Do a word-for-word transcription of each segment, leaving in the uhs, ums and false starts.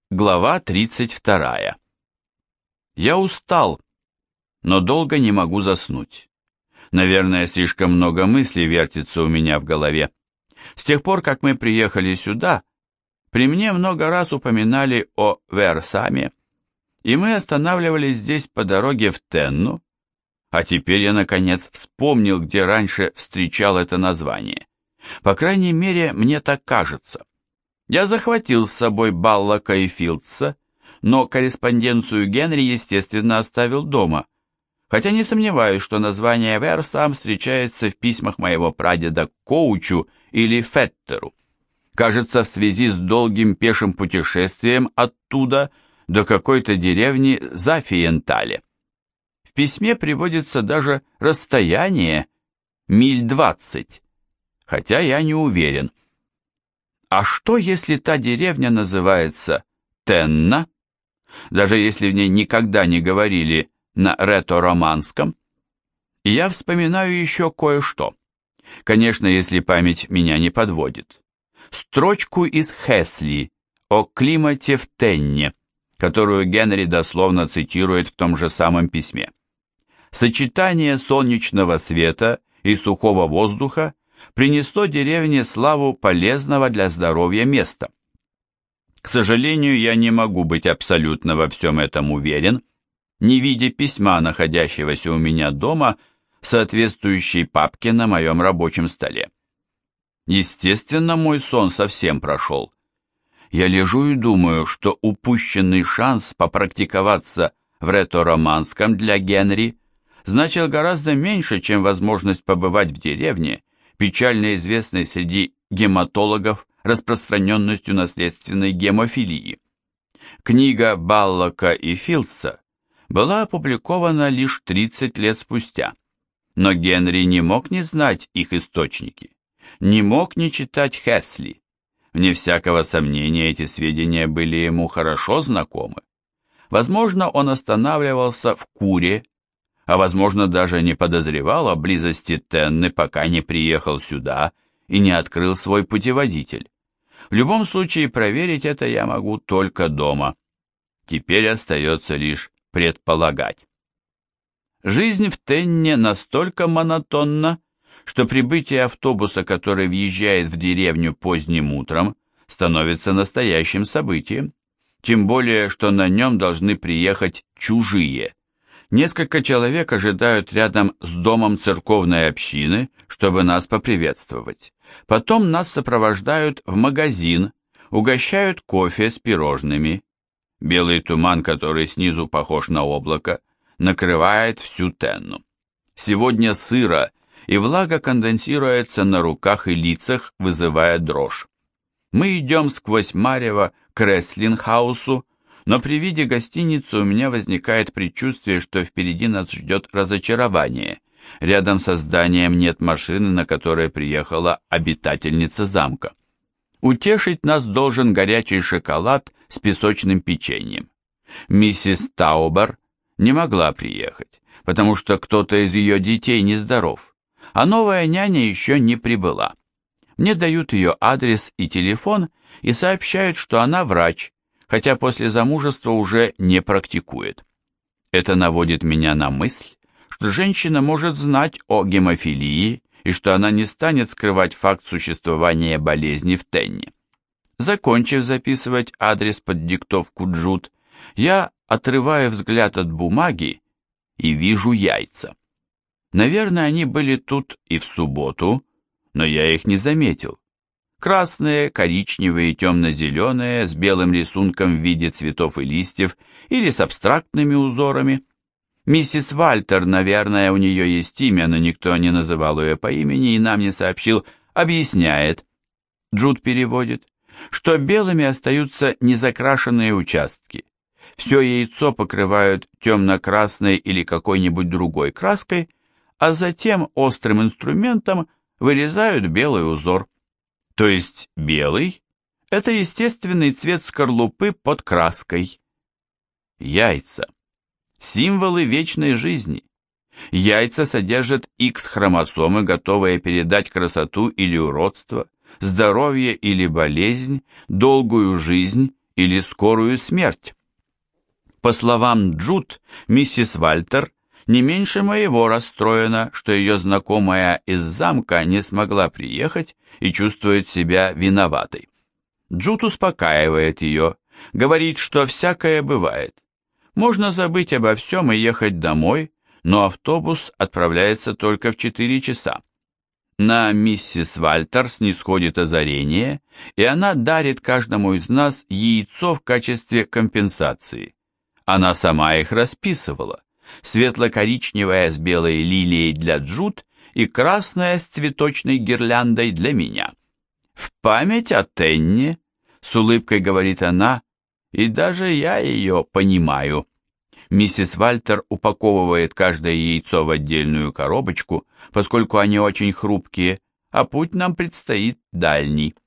Глава тридцать вторая. Я устал, но долго не могу заснуть. Наверное, слишком много мыслей вертится у меня в голове. С тех пор, как мы приехали сюда, при мне много раз упоминали о Версаме, и мы останавливались здесь по дороге в Тенну, а теперь я, наконец, вспомнил, где раньше встречал это название. По крайней мере, мне так кажется. Я захватил с собой Баллока и Филдса, но корреспонденцию Генри, естественно, оставил дома, хотя не сомневаюсь, что название Версам встречается в письмах моего прадеда Коучу или Феттеру. Кажется, в связи с долгим пешим путешествием оттуда до какой-то деревни Зафиентале. В письме приводится даже расстояние миль двадцать, хотя я не уверен. А что, если та деревня называется Тенна, даже если в ней никогда не говорили на ретро-романском? И я вспоминаю еще кое-что. Конечно, если память меня не подводит. Строчку из Хесли о климате в Тенне, которую Генри дословно цитирует в том же самом письме. Сочетание солнечного света и сухого воздуха принесло деревне славу полезного для здоровья места. К сожалению, я не могу быть абсолютно во всем этом уверен, не видя письма, находящегося у меня дома, в соответствующей папке на моем рабочем столе. Естественно, мой сон совсем прошел. Я лежу и думаю, что упущенный шанс попрактиковаться в ретро-романском для Генри значил гораздо меньше, чем возможность побывать в деревне, печально известной среди гематологов распространенностью наследственной гемофилии. Книга Баллока и Филдса была опубликована лишь тридцать лет спустя, но Генри не мог не знать их источники, не мог не читать Хесли. Вне всякого сомнения, эти сведения были ему хорошо знакомы. Возможно, он останавливался в Куре, а возможно даже не подозревал о близости Тенны, пока не приехал сюда и не открыл свой путеводитель. В любом случае, проверить это я могу только дома. Теперь остается лишь предполагать. Жизнь в Тенне настолько монотонна, что прибытие автобуса, который въезжает в деревню поздним утром, становится настоящим событием, тем более, что на нем должны приехать чужие. Несколько человек ожидают рядом с домом церковной общины, чтобы нас поприветствовать. Потом нас сопровождают в магазин, угощают кофе с пирожными. Белый туман, который снизу похож на облако, накрывает всю Тенну. Сегодня сыро, и влага конденсируется на руках и лицах, вызывая дрожь. Мы идем сквозь марево к Рестлинг-хаусу, но при виде гостиницы у меня возникает предчувствие, что впереди нас ждет разочарование. Рядом со зданием нет машины, на которой приехала обитательница замка. Утешить нас должен горячий шоколад с песочным печеньем. Миссис Таубер не могла приехать, потому что кто-то из ее детей нездоров, а новая няня еще не прибыла. Мне дают ее адрес и телефон и сообщают, что она врач, хотя после замужества уже не практикует. Это наводит меня на мысль, что женщина может знать о гемофилии и что она не станет скрывать факт существования болезни в Тенне. Закончив записывать адрес под диктовку Джуд, я отрываю взгляд от бумаги и вижу яйца. Наверное, они были тут и в субботу, но я их не заметил. Красные, коричневые и темно-зеленые, с белым рисунком в виде цветов и листьев или с абстрактными узорами. Миссис Вальтер, наверное, у нее есть имя, но никто не называл ее по имени и нам не сообщил, объясняет, Джуд переводит, что белыми остаются незакрашенные участки. Все яйцо покрывают темно-красной или какой-нибудь другой краской, а затем острым инструментом вырезают белый узор. То есть белый – это естественный цвет скорлупы под краской. Яйца – символы вечной жизни. Яйца содержат Х-хромосомы, готовые передать красоту или уродство, здоровье или болезнь, долгую жизнь или скорую смерть. По словам Джуд, миссис Вальтер не меньше моего расстроена, что ее знакомая из замка не смогла приехать и чувствует себя виноватой. Джуд успокаивает ее, говорит, что всякое бывает. Можно забыть обо всем и ехать домой, но автобус отправляется только в четыре часа. На миссис Вальтер снисходит озарение, и она дарит каждому из нас яйцо в качестве компенсации. Она сама их расписывала. Светло-коричневая с белой лилией для Джуд и красная с цветочной гирляндой для меня. В память о Тенне, с улыбкой говорит она, и даже я ее понимаю. Миссис Вальтер упаковывает каждое яйцо в отдельную коробочку, поскольку они очень хрупкие, а путь нам предстоит дальний.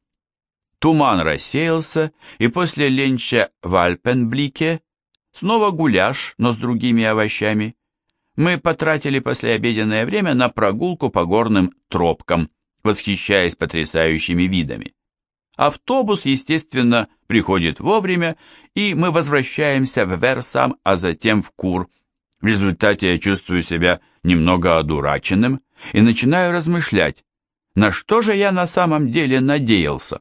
Туман рассеялся, и после ленча в Альпенблике снова гуляш, но с другими овощами. Мы потратили послеобеденное время на прогулку по горным тропкам, восхищаясь потрясающими видами. Автобус, естественно, приходит вовремя, и мы возвращаемся в Версам, а затем в Кур. В результате я чувствую себя немного одураченным и начинаю размышлять, на что же я на самом деле надеялся.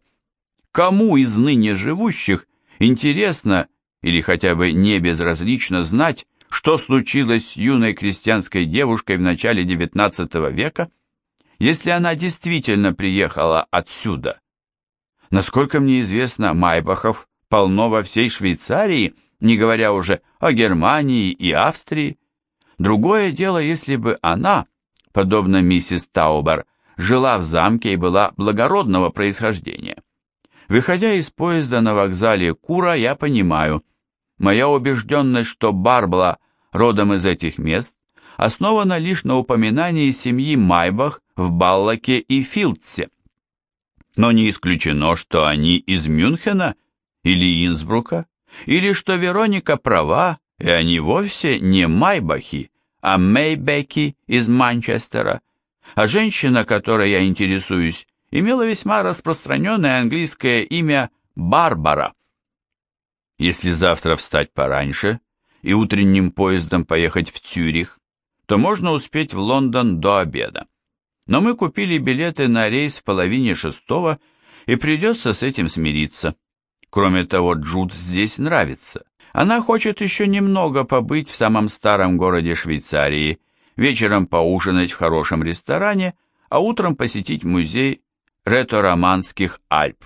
Кому из ныне живущих интересно или хотя бы не безразлично знать, что случилось с юной крестьянской девушкой в начале девятнадцатого века, если она действительно приехала отсюда? Насколько мне известно, майбахов полно во всей Швейцарии, не говоря уже о Германии и Австрии. Другое дело, если бы она, подобно миссис Таубер, жила в замке и была благородного происхождения. Выходя из поезда на вокзале Кура, я понимаю, моя убежденность, что Барбла родом из этих мест, основана лишь на упоминании семьи Майбах в Баллаке и Филдсе. Но не исключено, что они из Мюнхена или Инсбрука, или что Вероника права, и они вовсе не Майбахи, а Мейбеки из Манчестера, а женщина, которой я интересуюсь, имела весьма распространенное английское имя Барбара. Если завтра встать пораньше и утренним поездом поехать в Цюрих, то можно успеть в Лондон до обеда. Но мы купили билеты на рейс в половине шестого, и придется с этим смириться. Кроме того, Джуд здесь нравится. Она хочет еще немного побыть в самом старом городе Швейцарии, вечером поужинать в хорошем ресторане, а утром посетить музей ретро-романских Альп.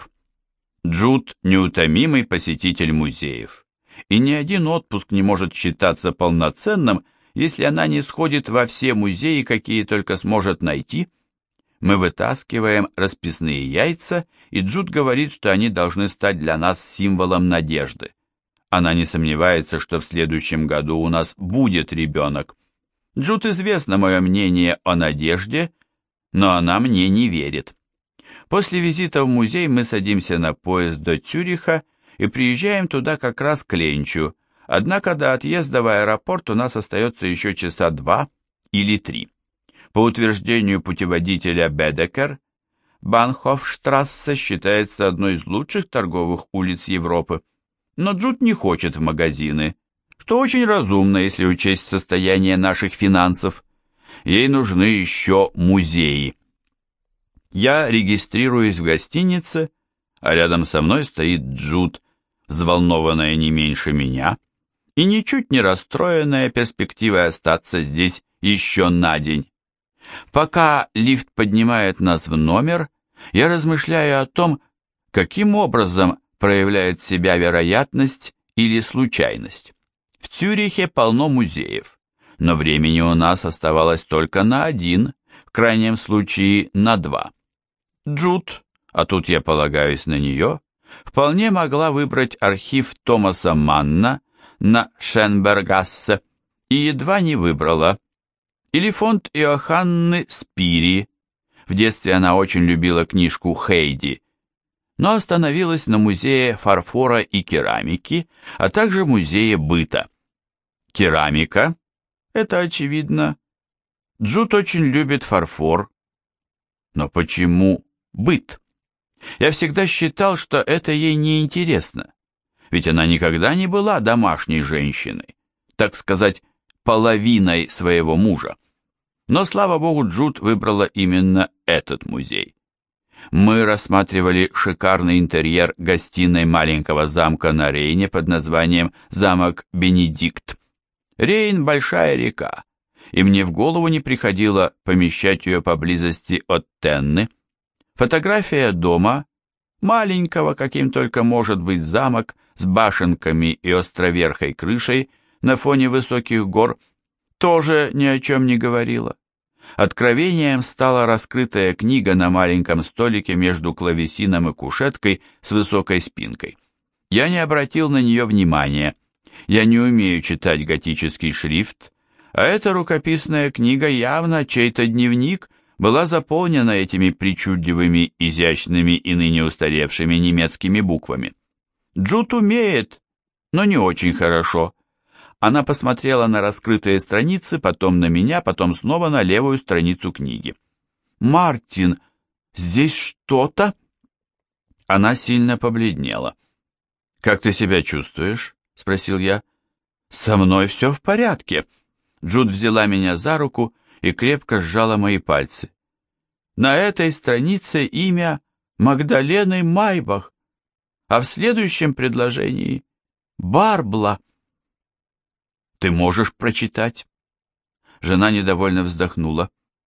Джуд – неутомимый посетитель музеев, и ни один отпуск не может считаться полноценным, если она не сходит во все музеи, какие только сможет найти. Мы вытаскиваем расписные яйца, и Джуд говорит, что они должны стать для нас символом надежды. Она не сомневается, что в следующем году у нас будет ребенок. Джуд известно мое мнение о надежде, но она мне не верит. После визита в музей мы садимся на поезд до Цюриха и приезжаем туда как раз к ленчу, однако до отъезда в аэропорт у нас остается еще часа два или три. По утверждению путеводителя Бедекер, Банхофштрассе считается одной из лучших торговых улиц Европы. Но Джуд не хочет в магазины, что очень разумно, если учесть состояние наших финансов. Ей нужны еще музеи. Я регистрируюсь в гостинице, а рядом со мной стоит Джуд, взволнованная не меньше меня, и ничуть не расстроенная перспективой остаться здесь еще на день. Пока лифт поднимает нас в номер, я размышляю о том, каким образом проявляет себя вероятность или случайность. В Цюрихе полно музеев, но времени у нас оставалось только на один, в крайнем случае на два. Джуд, а тут я полагаюсь на нее, вполне могла выбрать архив Томаса Манна на Шенбергассе и едва не выбрала. Или фонд Иоханны Спири. В детстве она очень любила книжку Хейди, но остановилась на музее фарфора и керамики, а также музее быта. Керамика – это очевидно. Джуд очень любит фарфор. Но почему быт? Я всегда считал, что это ей не интересно. ведь она никогда не была домашней женщиной, так сказать, половиной своего мужа. Но, слава богу, Джуд выбрала именно этот музей. Мы рассматривали шикарный интерьер гостиной маленького замка на Рейне под названием «Замок Бенедикт». Рейн – большая река, и мне в голову не приходило помещать ее поблизости от Тенны. Фотография дома, маленького, каким только может быть замок, с башенками и островерхой крышей на фоне высоких гор, тоже ни о чем не говорила. Откровением стала раскрытая книга на маленьком столике между клавесином и кушеткой с высокой спинкой. Я не обратил на нее внимания. Я не умею читать готический шрифт, а эта рукописная книга, явно чей-то дневник, была заполнена этими причудливыми, изящными и ныне устаревшими немецкими буквами. Джуд умеет, но не очень хорошо. Она посмотрела на раскрытые страницы, потом на меня, потом снова на левую страницу книги. «Мартин, здесь что-то?» Она сильно побледнела. «Как ты себя чувствуешь?» — спросил я. «Со мной все в порядке». Джуд взяла меня за руку и крепко сжала мои пальцы. «На этой странице имя Магдалены Майбах, а в следующем предложении Барбла». «Ты можешь прочитать?» Жена недовольно вздохнула.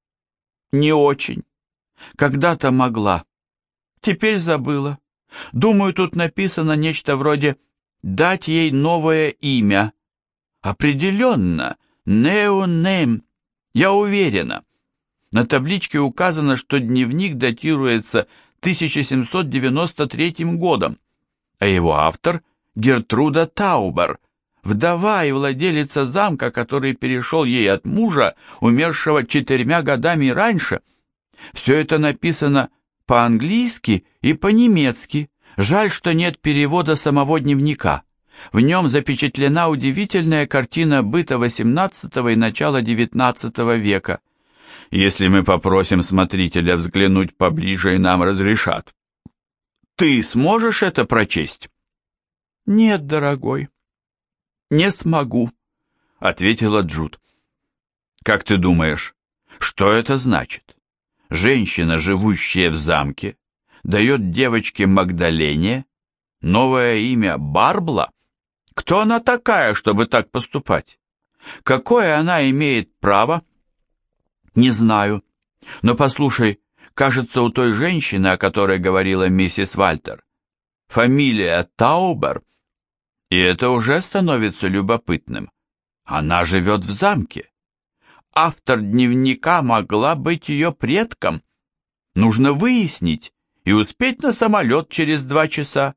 «Не очень. Когда-то могла. Теперь забыла. Думаю, тут написано нечто вроде «дать ей новое имя». Определенно, «неонем». Я уверена. На табличке указано, что дневник датируется тысяча семьсот девяносто третьим годом, а его автор — Гертруда Таубер, вдова и владелица замка, который перешел ей от мужа, умершего четырьмя годами раньше. Все это написано по-английски и по-немецки. Жаль, что нет перевода самого дневника. В нем запечатлена удивительная картина быта восемнадцатого и начала девятнадцатого века. Если мы попросим смотрителя взглянуть поближе и нам разрешат. Ты сможешь это прочесть? Нет, дорогой. «Не смогу», — ответила Джуд. «Как ты думаешь, что это значит? Женщина, живущая в замке, дает девочке Магдалене новое имя Барбла? Кто она такая, чтобы так поступать? Какое она имеет право?» «Не знаю. Но послушай, кажется, у той женщины, о которой говорила миссис Вальтер, фамилия Таубер. И это уже становится любопытным. Она живет в замке. Автор дневника могла быть ее предком. Нужно выяснить и успеть на самолет через два часа.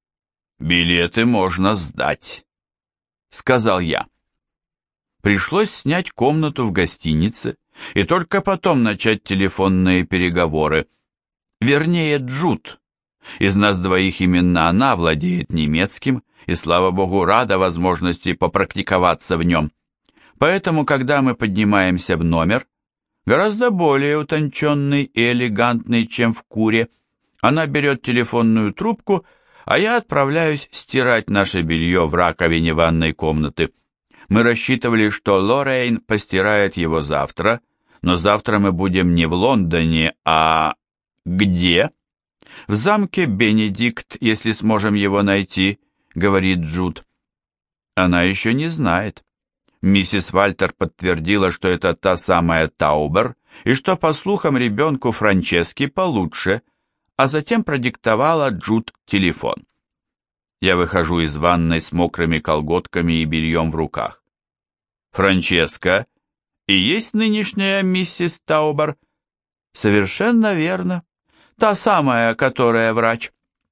«Билеты можно сдать», — сказал я. Пришлось снять комнату в гостинице и только потом начать телефонные переговоры. Вернее, Джуд. Из нас двоих именно она владеет немецким и, слава богу, рада возможности попрактиковаться в нем. Поэтому, когда мы поднимаемся в номер, гораздо более утонченный и элегантный, чем в Куре, она берет телефонную трубку, а я отправляюсь стирать наше белье в раковине ванной комнаты. Мы рассчитывали, что Лоррейн постирает его завтра, но завтра мы будем не в Лондоне, а... где? В замке Бенедикт, если сможем его найти, говорит Джуд. Она еще не знает. Миссис Вальтер подтвердила, что это та самая Таубер, и что, по слухам, ребенку Франчески получше, а затем продиктовала Джуд телефон. Я выхожу из ванной с мокрыми колготками и бельем в руках. «Франческа и есть нынешняя миссис Таубер?» «Совершенно верно. Та самая, которая врач».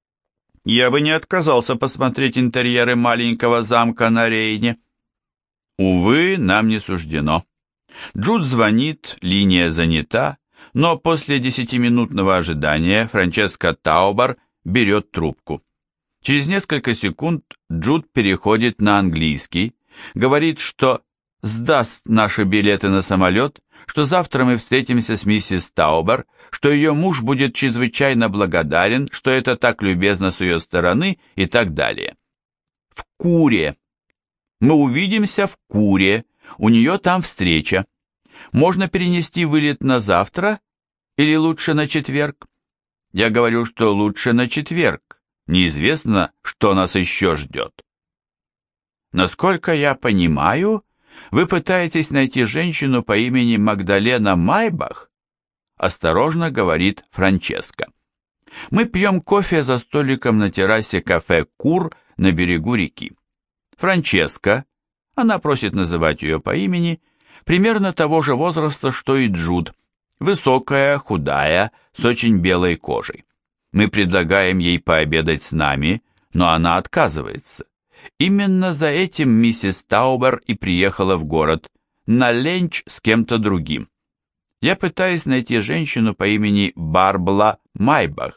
Я бы не отказался посмотреть интерьеры маленького замка на Рейне. Увы, нам не суждено. Джуд звонит, линия занята, но после десятиминутного ожидания Франческа Таубер берет трубку. Через несколько секунд Джуд переходит на английский, говорит, что сдаст наши билеты на самолет, что завтра мы встретимся с миссис Таубер, что ее муж будет чрезвычайно благодарен, что это так любезно с ее стороны и так далее. В Куре. Мы увидимся в Куре, у нее там встреча. Можно перенести вылет на завтра или лучше на четверг? Я говорю, что лучше на четверг. Неизвестно, что нас еще ждет. Насколько я понимаю, вы пытаетесь найти женщину по имени Магдалена Майбах? Осторожно говорит Франческа. Мы пьем кофе за столиком на террасе кафе «Кур» на берегу реки. Франческа, она просит называть ее по имени, примерно того же возраста, что и Джуд, высокая, худая, с очень белой кожей. Мы предлагаем ей пообедать с нами, но она отказывается. Именно за этим миссис Таубер и приехала в город, на ленч с кем-то другим. Я пытаюсь найти женщину по имени Барбла Майбах.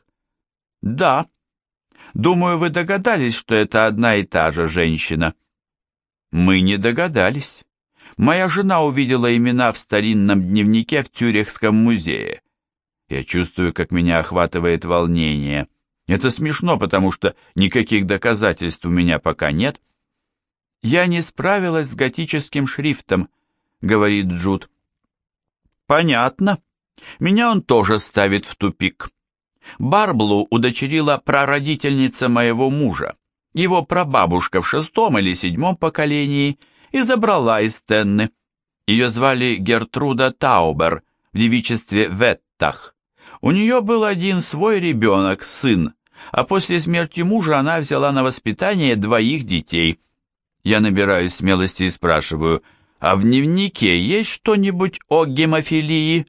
Да, думаю, вы догадались, что это одна и та же женщина. Мы не догадались. Моя жена увидела имена в старинном дневнике в Цюрихском музее. Я чувствую, как меня охватывает волнение. Это смешно, потому что никаких доказательств у меня пока нет. Я не справилась с готическим шрифтом, говорит Джуд. Понятно. Меня он тоже ставит в тупик. Барблу удочерила прародительница моего мужа, его прабабушка в шестом или седьмом поколении, и забрала из Тенны. Ее звали Гертруда Таубер в девичестве Веттах. У нее был один свой ребенок, сын, а после смерти мужа она взяла на воспитание двоих детей. Я набираюсь смелости и спрашиваю, а в дневнике есть что-нибудь о гемофилии?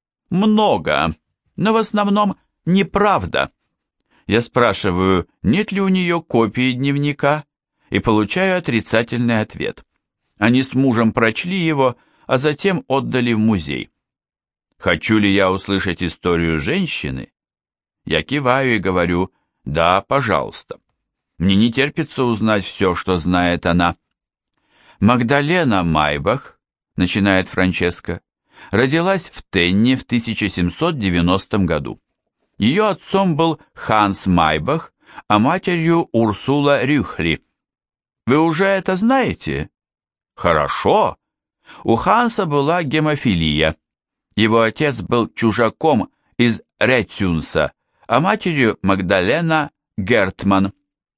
Много, но в основном неправда. Я спрашиваю, нет ли у нее копии дневника, и получаю отрицательный ответ. Они с мужем прочли его, а затем отдали в музей. Хочу ли я услышать историю женщины? Я киваю и говорю, да, пожалуйста. Мне не терпится узнать все, что знает она. Магдалена Майбах, начинает Франческа, родилась в Тенне в тысяча семьсот девяностом году. Ее отцом был Ханс Майбах, а матерью Урсула Рюхри. Вы уже это знаете? Хорошо. У Ханса была гемофилия. Его отец был чужаком из Ретюнса, а матерью Магдалена Гертман.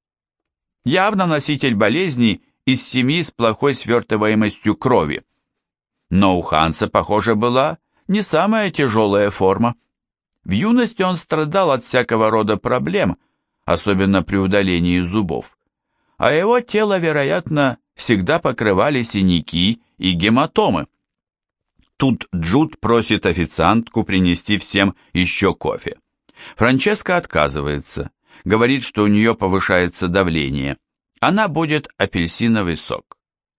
Явно носитель болезни из семьи с плохой свертываемостью крови. Но у Ханса, похоже, была не самая тяжелая форма. В юности он страдал от всякого рода проблем, особенно при удалении зубов. А его тело, вероятно, всегда покрывали синяки и гематомы. Тут Джуд просит официантку принести всем еще кофе. Франческа отказывается, говорит, что у нее повышается давление. Она будет апельсиновый сок.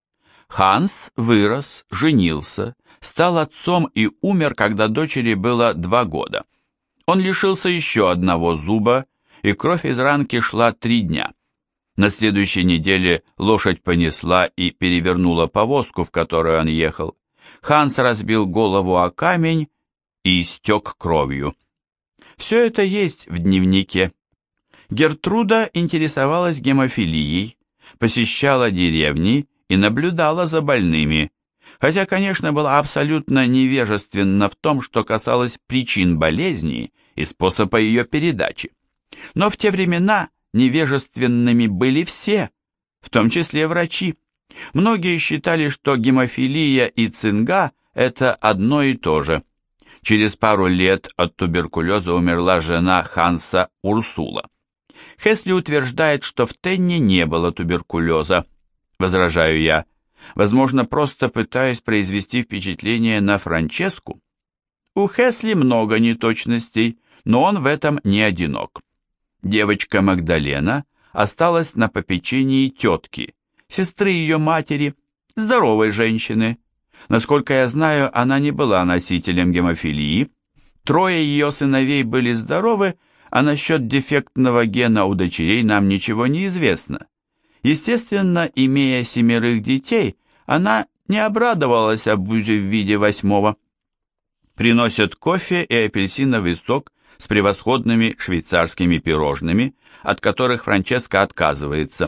Ханс вырос, женился, стал отцом и умер, когда дочери было два года. Он лишился еще одного зуба, и кровь из ранки шла три дня. На следующей неделе лошадь понесла и перевернула повозку, в которой он ехал. Ханс разбил голову о камень и истек кровью. Все это есть в дневнике. Гертруда интересовалась гемофилией, посещала деревни и наблюдала за больными, хотя, конечно, была абсолютно невежественна в том, что касалось причин болезни и способа ее передачи. Но в те времена невежественными были все, в том числе врачи. Многие считали, что гемофилия и цинга – это одно и то же. Через пару лет от туберкулеза умерла жена Ханса Урсула. Хесли утверждает, что в Тенне не было туберкулеза. Возражаю я. Возможно, просто пытаясь произвести впечатление на Франческу. У Хесли много неточностей, но он в этом не одинок. Девочка Магдалена осталась на попечении тетки, сестры ее матери, здоровой женщины. Насколько я знаю, она не была носителем гемофилии. Трое ее сыновей были здоровы, а насчет дефектного гена у дочерей нам ничего не известно. Естественно, имея семерых детей, она не обрадовалась обузе в виде восьмого. Приносят кофе и апельсиновый сок с превосходными швейцарскими пирожными, от которых Франческа отказывается.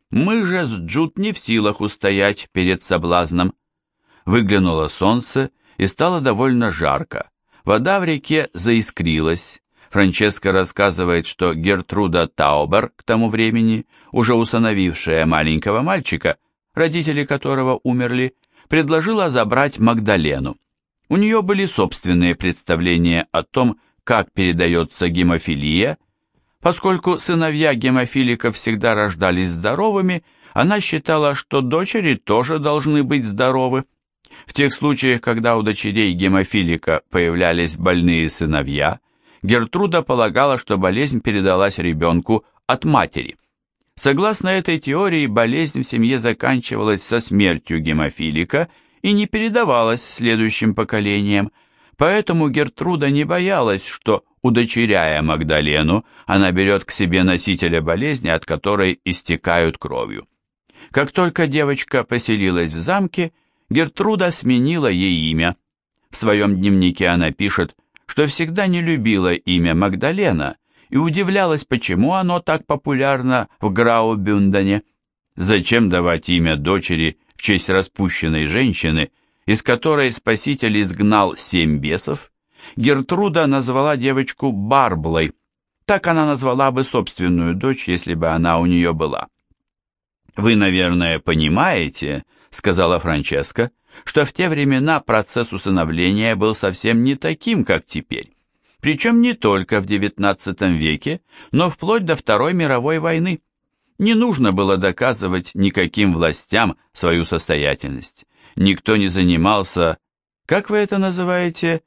Мы же с Джуд не в силах устоять перед соблазном. Выглянуло солнце, и стало довольно жарко. Вода в реке заискрилась. Франческа рассказывает, что Гертруда Таубер, к тому времени, уже усыновившая маленького мальчика, родители которого умерли, предложила забрать Магдалену. У нее были собственные представления о том, как передается гемофилия. Поскольку сыновья гемофиликов всегда рождались здоровыми, она считала, что дочери тоже должны быть здоровы. В тех случаях, когда у дочерей гемофилика появлялись больные сыновья, Гертруда полагала, что болезнь передалась ребенку от матери. Согласно этой теории, болезнь в семье заканчивалась со смертью гемофилика и не передавалась следующим поколениям, поэтому Гертруда не боялась, что, удочеряя Магдалену, она берет к себе носителя болезни, от которой истекают кровью. Как только девочка поселилась в замке, Гертруда сменила ей имя. В своем дневнике она пишет, что всегда не любила имя Магдалена и удивлялась, почему оно так популярно в Граубюндене. Зачем давать имя дочери в честь распущенной женщины, из которой Спаситель изгнал семь бесов? Гертруда назвала девочку Барблой. Так она назвала бы собственную дочь, если бы она у нее была. «Вы, наверное, понимаете, — сказала Франческа, — что в те времена процесс усыновления был совсем не таким, как теперь. Причем не только в девятнадцатом веке, но вплоть до Второй мировой войны. Не нужно было доказывать никаким властям свою состоятельность. Никто не занимался, как вы это называете,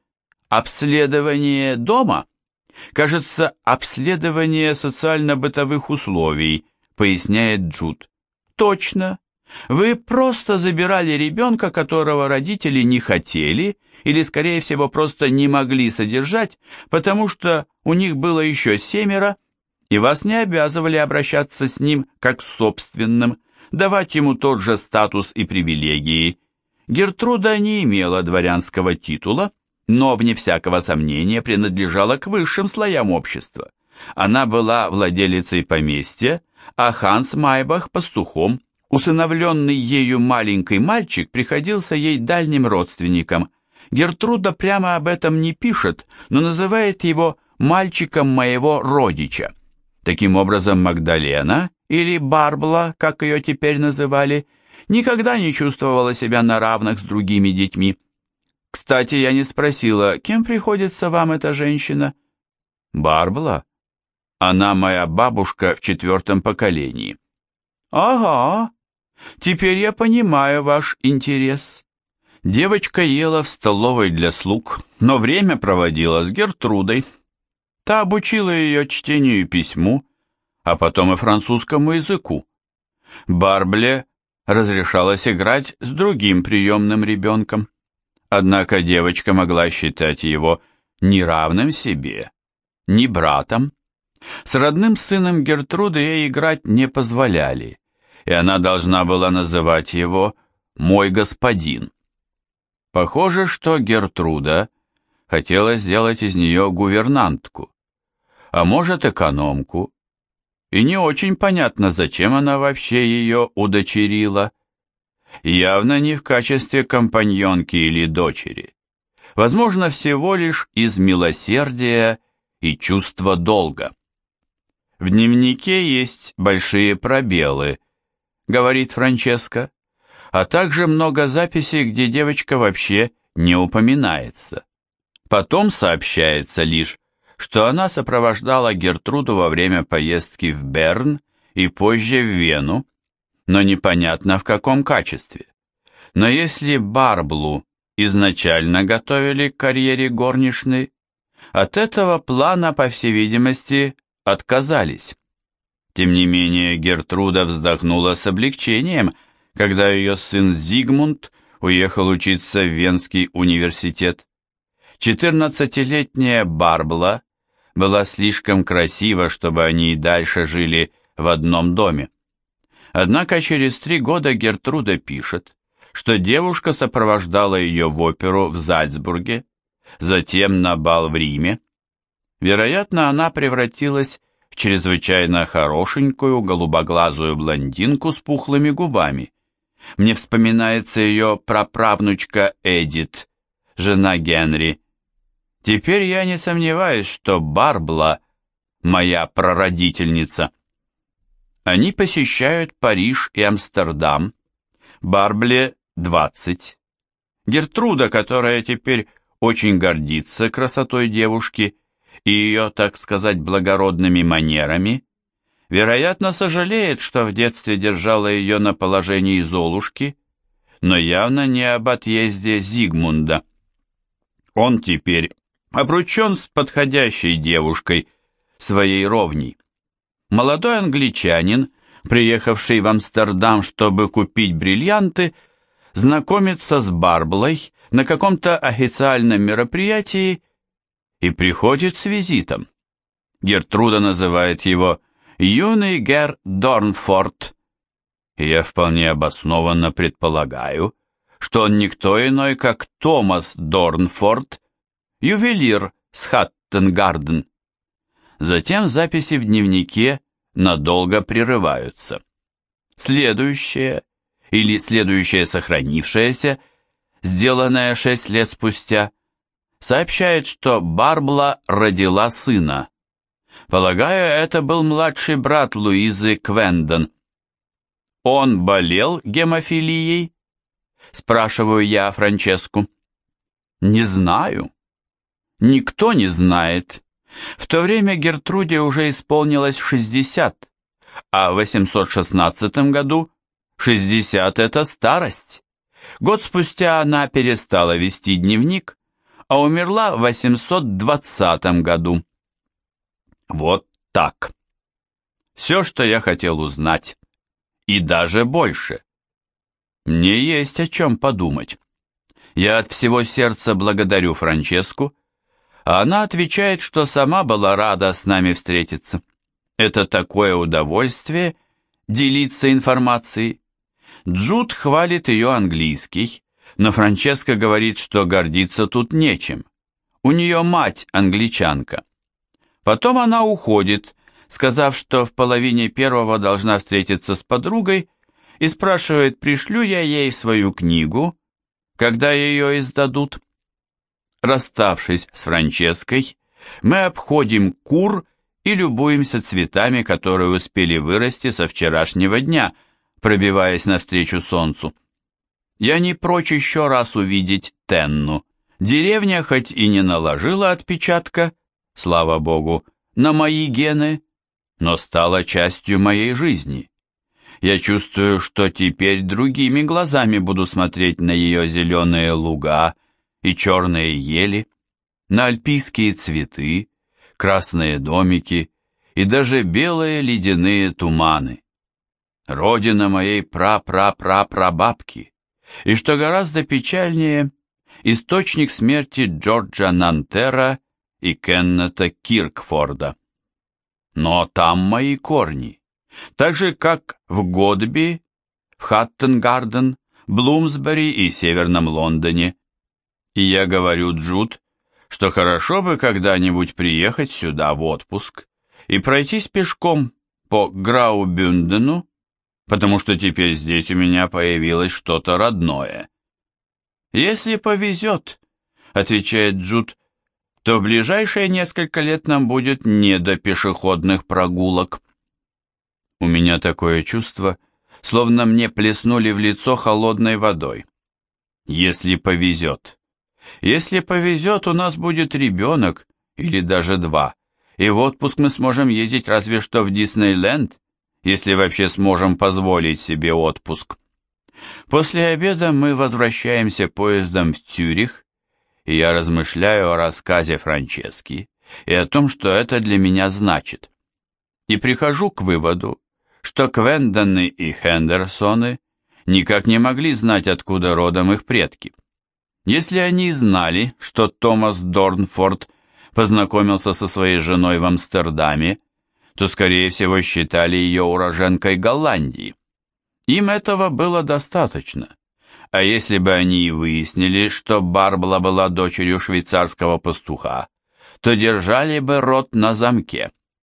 обследование дома? Кажется, обследование социально-бытовых условий, поясняет Джуд. Точно. Вы просто забирали ребенка, которого родители не хотели или, скорее всего, просто не могли содержать, потому что у них было еще семеро, и вас не обязывали обращаться с ним как с собственным, давать ему тот же статус и привилегии. Гертруда не имела дворянского титула, но, вне всякого сомнения, принадлежала к высшим слоям общества. Она была владелицей поместья, а Ханс Майбах – пастухом. Усыновленный ею маленький мальчик приходился ей дальним родственником. Гертруда прямо об этом не пишет, но называет его «мальчиком моего родича». Таким образом, Магдалена, или Барбла, как ее теперь называли, никогда не чувствовала себя на равных с другими детьми. Кстати, я не спросила, кем приходится вам эта женщина? Барбла? Она моя бабушка в четвертом поколении. Ага. Теперь я понимаю ваш интерес. Девочка ела в столовой для слуг, но время проводила с Гертрудой. Та обучила ее чтению и письму, а потом и французскому языку. Барбле разрешалось играть с другим приемным ребенком. Однако девочка могла считать его ни равным себе, ни братом. С родным сыном Гертруды ей играть не позволяли, и она должна была называть его «мой господин». Похоже, что Гертруда хотела сделать из нее гувернантку, а может экономку, и не очень понятно, зачем она вообще ее удочерила. Явно не в качестве компаньонки или дочери. Возможно, всего лишь из милосердия и чувства долга. В дневнике есть большие пробелы, говорит Франческа, а также много записей, где девочка вообще не упоминается. Потом сообщается лишь, что она сопровождала Гертруду во время поездки в Берн и позже в Вену, но непонятно в каком качестве. Но если Барблу изначально готовили к карьере горничной, от этого плана, по всей видимости, отказались. Тем не менее, Гертруда вздохнула с облегчением, когда ее сын Зигмунд уехал учиться в Венский университет. четырнадцатилетняя Барбла была слишком красива, чтобы они и дальше жили в одном доме. Однако через три года Гертруда пишет, что девушка сопровождала ее в оперу в Зальцбурге, затем на бал в Риме. Вероятно, она превратилась в чрезвычайно хорошенькую голубоглазую блондинку с пухлыми губами. Мне вспоминается ее праправнучка Эдит, жена Генри. Теперь я не сомневаюсь, что Барбла – моя прародительница. Они посещают Париж и Амстердам. Барбле двадцать. Гертруда, которая теперь очень гордится красотой девушки и ее, так сказать, благородными манерами, вероятно, сожалеет, что в детстве держала ее на положении Золушки, но явно не об отъезде Зигмунда. Он теперь обручен с подходящей девушкой, своей ровней. Молодой англичанин, приехавший в Амстердам, чтобы купить бриллианты, знакомится с Барблой на каком-то официальном мероприятии и приходит с визитом. Гертруда называет его «юный гер Дорнфорд», и я вполне обоснованно предполагаю, что он никто иной, как Томас Дорнфорд, ювелир с Хаттенгарден. Затем записи в дневнике надолго прерываются. Следующее, или следующее сохранившееся, сделанное шесть лет спустя, сообщает, что Барбла родила сына. Полагаю, это был младший брат Луизы Квендон. Он болел гемофилией? Спрашиваю я Франческу. Не знаю. Никто не знает. В то время Гертруде уже исполнилось шестьдесят, а в восемьсот шестнадцатом году шестьдесят – это старость. Год спустя она перестала вести дневник, а умерла в восемьсот двадцатом году. Вот так. Все, что я хотел узнать, и даже больше. Мне есть о чем подумать. Я от всего сердца благодарю Франческу, а она отвечает, что сама была рада с нами встретиться. Это такое удовольствие делиться информацией. Джуд хвалит ее английский, но Франческа говорит, что гордиться тут нечем. У нее мать англичанка. Потом она уходит, сказав, что в половине первого должна встретиться с подругой, и спрашивает, пришлю я ей свою книгу, когда ее издадут. Расставшись с Франческой, мы обходим Кур и любуемся цветами, которые успели вырасти со вчерашнего дня, пробиваясь навстречу солнцу. Я не прочь еще раз увидеть Тенну. Деревня хоть и не наложила отпечатка, слава богу, на мои гены, но стала частью моей жизни. Я чувствую, что теперь другими глазами буду смотреть на ее зеленые луга и черные ели, на альпийские цветы, красные домики и даже белые ледяные туманы. Родина моей пра-пра-пра-прабабки, и, что гораздо печальнее, источник смерти Джорджа Нантера и Кеннета Киркфорда. Но там мои корни, так же, как в Годби, в Хаттенгарден, Блумсбери и Северном Лондоне. И я говорю Джуд, что хорошо бы когда-нибудь приехать сюда в отпуск и пройтись пешком по Граубюндену, потому что теперь здесь у меня появилось что-то родное. «Если повезет», — отвечает Джуд, — «то в ближайшие несколько лет нам будет не до пешеходных прогулок». У меня такое чувство, словно мне плеснули в лицо холодной водой. «Если повезет». Если повезет, у нас будет ребенок, или даже два, и в отпуск мы сможем ездить разве что в Диснейленд, если вообще сможем позволить себе отпуск. После обеда мы возвращаемся поездом в Цюрих, и я размышляю о рассказе Франчески и о том, что это для меня значит. И прихожу к выводу, что Квендоны и Хендерсоны никак не могли знать, откуда родом их предки. Если они знали, что Томас Дорнфорд познакомился со своей женой в Амстердаме, то, скорее всего, считали ее уроженкой Голландии. Им этого было достаточно. А если бы они и выяснили, что Барбла была дочерью швейцарского пастуха, то держали бы рот на замке.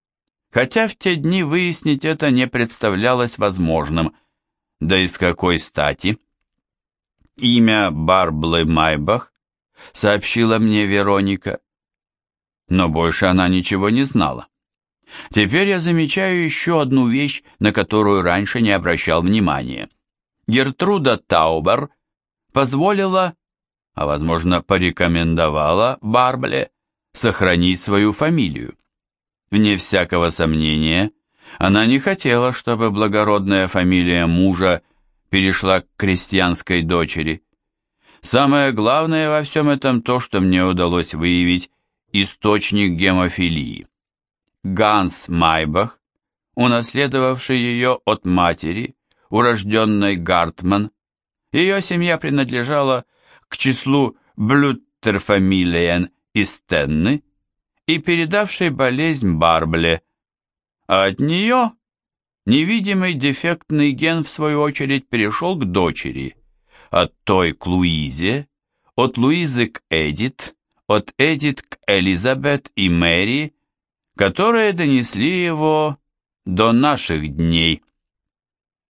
хотя в те дни выяснить это не представлялось возможным. Да и с какой стати? Имя Барблы Майбах сообщила мне Вероника, но больше она ничего не знала. Теперь я замечаю еще одну вещь, на которую раньше не обращал внимания. Гертруда Таубер позволила, а возможно порекомендовала Барбле сохранить свою фамилию. Вне всякого сомнения, она не хотела, чтобы благородная фамилия мужа перешла к крестьянской дочери. Самое главное во всем этом то, что мне удалось выявить источник гемофилии. Ганс Майбах, унаследовавший ее от матери, урожденной Гартман, ее семья принадлежала к числу Блюттерфамилиен из Тенны и передавшей болезнь Барбле, а от нее невидимый дефектный ген, в свою очередь, перешел к дочери, от той к Луизе, от Луизы к Эдит, от Эдит к Элизабет и Мэри, которые донесли его до наших дней.